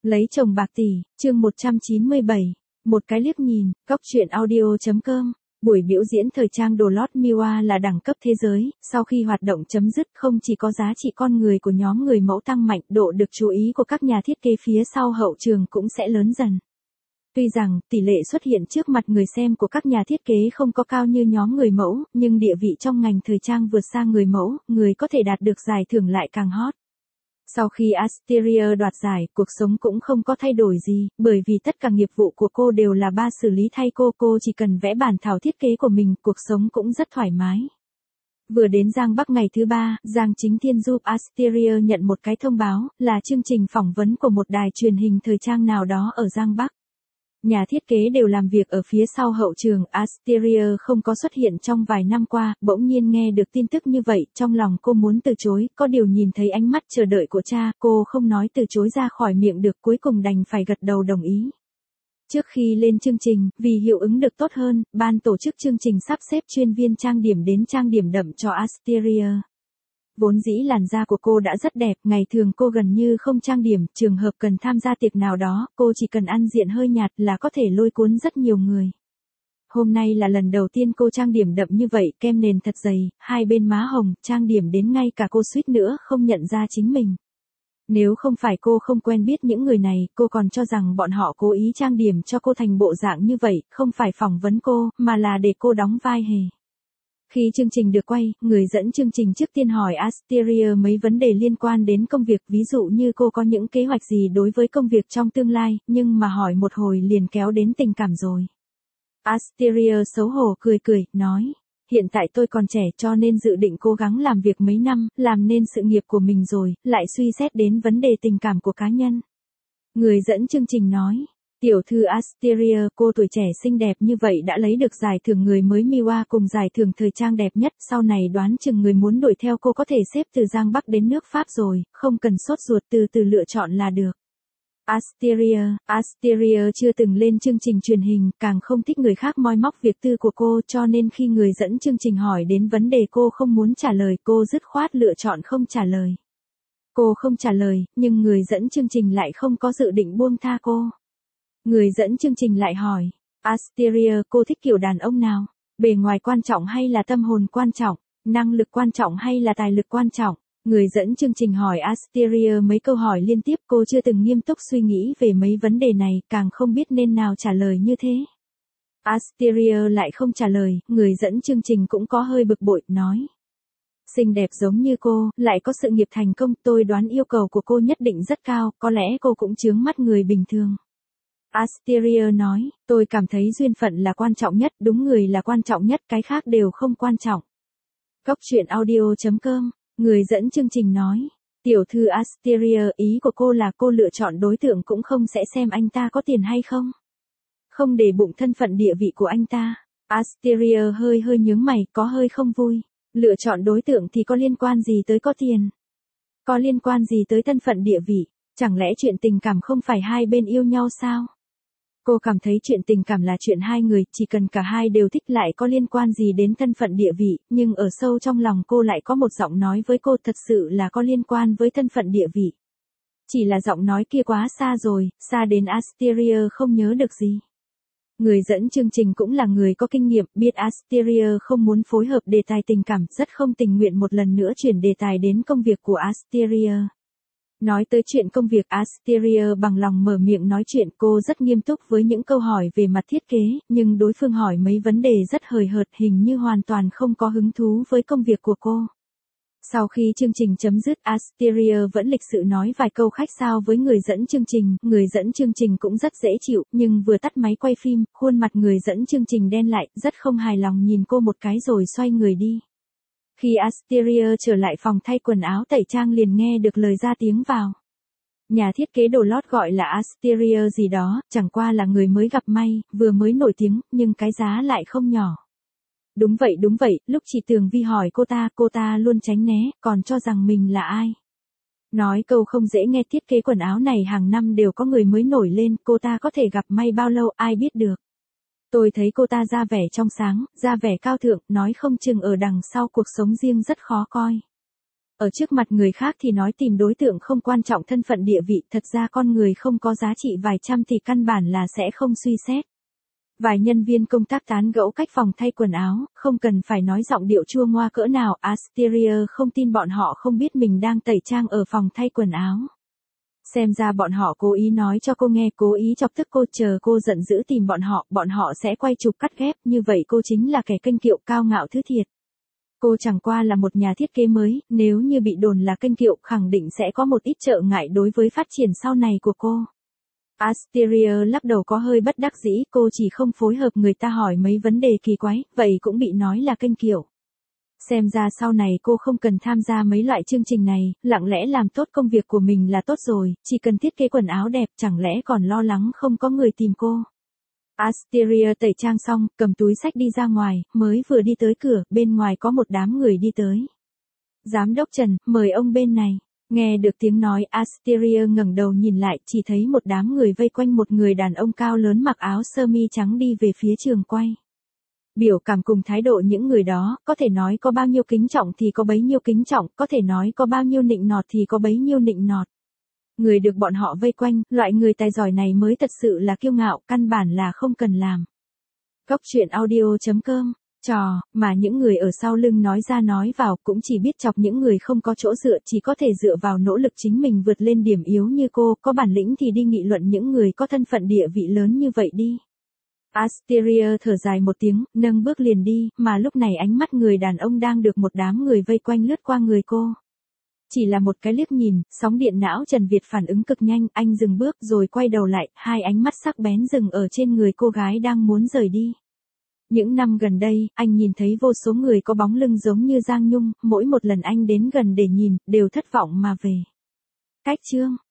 Lấy chồng bạc tỷ, chương 197. Một cái liếc nhìn, góc truyện audio.com. Buổi biểu diễn thời trang đồ lót Miwa là đẳng cấp thế giới, sau khi hoạt động chấm dứt không chỉ có giá trị con người của nhóm người mẫu tăng mạnh, độ được chú ý của các nhà thiết kế phía sau hậu trường cũng sẽ lớn dần. Tuy rằng, tỷ lệ xuất hiện trước mặt người xem của các nhà thiết kế không có cao như nhóm người mẫu, nhưng địa vị trong ngành thời trang vượt xa người mẫu, người có thể đạt được giải thưởng lại càng hot. Sau khi Asteria đoạt giải, cuộc sống cũng không có thay đổi gì, bởi vì tất cả nghiệp vụ của cô đều là ba xử lý thay cô chỉ cần vẽ bản thảo thiết kế của mình, cuộc sống cũng rất thoải mái. Vừa đến Giang Bắc ngày thứ 3, Giang Chính Thiên giúp Asteria nhận một cái thông báo, là chương trình phỏng vấn của một đài truyền hình thời trang nào đó ở Giang Bắc. Nhà thiết kế đều làm việc ở phía sau hậu trường, Asteria không có xuất hiện trong vài năm qua, bỗng nhiên nghe được tin tức như vậy, trong lòng cô muốn từ chối, có điều nhìn thấy ánh mắt chờ đợi của cha, cô không nói từ chối ra khỏi miệng được, cuối cùng đành phải gật đầu đồng ý. Trước khi lên chương trình, vì hiệu ứng được tốt hơn, ban tổ chức chương trình sắp xếp chuyên viên trang điểm đến trang điểm đậm cho Asteria. Vốn dĩ làn da của cô đã rất đẹp, ngày thường cô gần như không trang điểm, trường hợp cần tham gia tiệc nào đó, cô chỉ cần ăn diện hơi nhạt là có thể lôi cuốn rất nhiều người. Hôm nay là lần đầu tiên cô trang điểm đậm như vậy, kem nền thật dày, hai bên má hồng, trang điểm đến ngay cả cô suýt nữa không nhận ra chính mình. Nếu không phải cô không quen biết những người này, cô còn cho rằng bọn họ cố ý trang điểm cho cô thành bộ dạng như vậy, không phải phỏng vấn cô, mà là để cô đóng vai hề. Khi chương trình được quay, người dẫn chương trình trước tiên hỏi Asteria mấy vấn đề liên quan đến công việc, ví dụ như cô có những kế hoạch gì đối với công việc trong tương lai, nhưng mà hỏi một hồi liền kéo đến tình cảm rồi. Asteria xấu hổ cười, nói, hiện tại tôi còn trẻ cho nên dự định cố gắng làm việc mấy năm, làm nên sự nghiệp của mình rồi, lại suy xét đến vấn đề tình cảm của cá nhân. Người dẫn chương trình nói, tiểu thư Asteria, cô tuổi trẻ xinh đẹp như vậy đã lấy được giải thưởng người mới Miwa cùng giải thưởng thời trang đẹp nhất, sau này đoán chừng người muốn đuổi theo cô có thể xếp từ Giang Bắc đến nước Pháp rồi, không cần sốt ruột, từ từ lựa chọn là được. Asteria chưa từng lên chương trình truyền hình, càng không thích người khác moi móc việc tư của cô, cho nên khi người dẫn chương trình hỏi đến vấn đề cô không muốn trả lời, cô dứt khoát lựa chọn không trả lời. Cô không trả lời, nhưng người dẫn chương trình lại không có dự định buông tha cô. Người dẫn chương trình lại hỏi, Asteria, cô thích kiểu đàn ông nào? Bề ngoài quan trọng hay là tâm hồn quan trọng? Năng lực quan trọng hay là tài lực quan trọng? Người dẫn chương trình hỏi Asteria mấy câu hỏi liên tiếp, cô chưa từng nghiêm túc suy nghĩ về mấy vấn đề này, càng không biết nên nào trả lời như thế. Asteria lại không trả lời, người dẫn chương trình cũng có hơi bực bội, nói. Xinh đẹp giống như cô, lại có sự nghiệp thành công, tôi đoán yêu cầu của cô nhất định rất cao, có lẽ cô cũng chướng mắt người bình thường. Asteria nói, tôi cảm thấy duyên phận là quan trọng nhất, đúng người là quan trọng nhất, cái khác đều không quan trọng. Góc truyện audio.com. Người dẫn chương trình nói, tiểu thư Asteria, ý của cô là cô lựa chọn đối tượng cũng không sẽ xem anh ta có tiền hay không. Không để bụng thân phận địa vị của anh ta. Asteria hơi nhướng mày, có hơi không vui. Lựa chọn đối tượng thì có liên quan gì tới có tiền? Có liên quan gì tới thân phận địa vị? Chẳng lẽ chuyện tình cảm không phải hai bên yêu nhau sao? Cô cảm thấy chuyện tình cảm là chuyện hai người, chỉ cần cả hai đều thích, lại có liên quan gì đến thân phận địa vị, nhưng ở sâu trong lòng cô lại có một giọng nói với cô thật sự là có liên quan với thân phận địa vị. Chỉ là giọng nói kia quá xa rồi, xa đến Asteria không nhớ được gì. Người dẫn chương trình cũng là người có kinh nghiệm, biết Asteria không muốn phối hợp đề tài tình cảm, rất không tình nguyện một lần nữa chuyển đề tài đến công việc của Asteria. Nói tới chuyện công việc, Asteria bằng lòng mở miệng nói chuyện, cô rất nghiêm túc với những câu hỏi về mặt thiết kế, nhưng đối phương hỏi mấy vấn đề rất hời hợt, hình như hoàn toàn không có hứng thú với công việc của cô. Sau khi chương trình chấm dứt, Asteria vẫn lịch sự nói vài câu khách sáo với người dẫn chương trình cũng rất dễ chịu, nhưng vừa tắt máy quay phim, khuôn mặt người dẫn chương trình đen lại, rất không hài lòng nhìn cô một cái rồi xoay người đi. Khi Asteria trở lại phòng thay quần áo tẩy trang liền nghe được lời ra tiếng vào. Nhà thiết kế đồ lót gọi là Asteria gì đó, chẳng qua là người mới gặp may, vừa mới nổi tiếng, nhưng cái giá lại không nhỏ. Đúng vậy, lúc chị Tường Vi hỏi cô ta luôn tránh né, còn cho rằng mình là ai. Nói câu không dễ nghe, thiết kế quần áo này hàng năm đều có người mới nổi lên, cô ta có thể gặp may bao lâu ai biết được. Tôi thấy cô ta ra vẻ trong sáng, ra vẻ cao thượng, nói không chừng ở đằng sau cuộc sống riêng rất khó coi. Ở trước mặt người khác thì nói tìm đối tượng không quan trọng thân phận địa vị, thật ra con người không có giá trị vài trăm thì căn bản là sẽ không suy xét. Vài nhân viên công tác tán gẫu cách phòng thay quần áo, không cần phải nói giọng điệu chua ngoa cỡ nào, Asteria không tin bọn họ không biết mình đang tẩy trang ở phòng thay quần áo. Xem ra bọn họ cố ý nói cho cô nghe, cố ý chọc tức cô, chờ cô giận dữ tìm bọn họ sẽ quay chụp cắt ghép, như vậy cô chính là kẻ kênh kiệu cao ngạo thứ thiệt. Cô chẳng qua là một nhà thiết kế mới, nếu như bị đồn là kênh kiệu khẳng định sẽ có một ít trở ngại đối với phát triển sau này của cô. Asteria lắc đầu có hơi bất đắc dĩ, cô chỉ không phối hợp người ta hỏi mấy vấn đề kỳ quái, vậy cũng bị nói là kênh kiệu. Xem ra sau này cô không cần tham gia mấy loại chương trình này, lặng lẽ làm tốt công việc của mình là tốt rồi, chỉ cần thiết kế quần áo đẹp, chẳng lẽ còn lo lắng không có người tìm cô. Asteria tẩy trang xong, cầm túi xách đi ra ngoài, mới vừa đi tới cửa, bên ngoài có một đám người đi tới. Giám đốc Trần, mời ông bên này. Nghe được tiếng nói, Asteria ngẩng đầu nhìn lại, chỉ thấy một đám người vây quanh một người đàn ông cao lớn mặc áo sơ mi trắng đi về phía trường quay. Biểu cảm cùng thái độ những người đó, có thể nói có bao nhiêu kính trọng thì có bấy nhiêu kính trọng, có thể nói có bao nhiêu nịnh nọt thì có bấy nhiêu nịnh nọt. Người được bọn họ vây quanh, loại người tài giỏi này mới thật sự là kiêu ngạo, căn bản là không cần làm. Góc truyện audio.com, trò, mà những người ở sau lưng nói ra nói vào cũng chỉ biết chọc những người không có chỗ dựa, chỉ có thể dựa vào nỗ lực chính mình vượt lên điểm yếu như cô, có bản lĩnh thì đi nghị luận những người có thân phận địa vị lớn như vậy đi. Asteria thở dài một tiếng, nâng bước liền đi, mà lúc này ánh mắt người đàn ông đang được một đám người vây quanh lướt qua người cô. Chỉ là một cái liếc nhìn, sóng điện não Trần Việt phản ứng cực nhanh, anh dừng bước rồi quay đầu lại, hai ánh mắt sắc bén dừng ở trên người cô gái đang muốn rời đi. Những năm gần đây, anh nhìn thấy vô số người có bóng lưng giống như Giang Nhung, mỗi một lần anh đến gần để nhìn, đều thất vọng mà về. Cách chương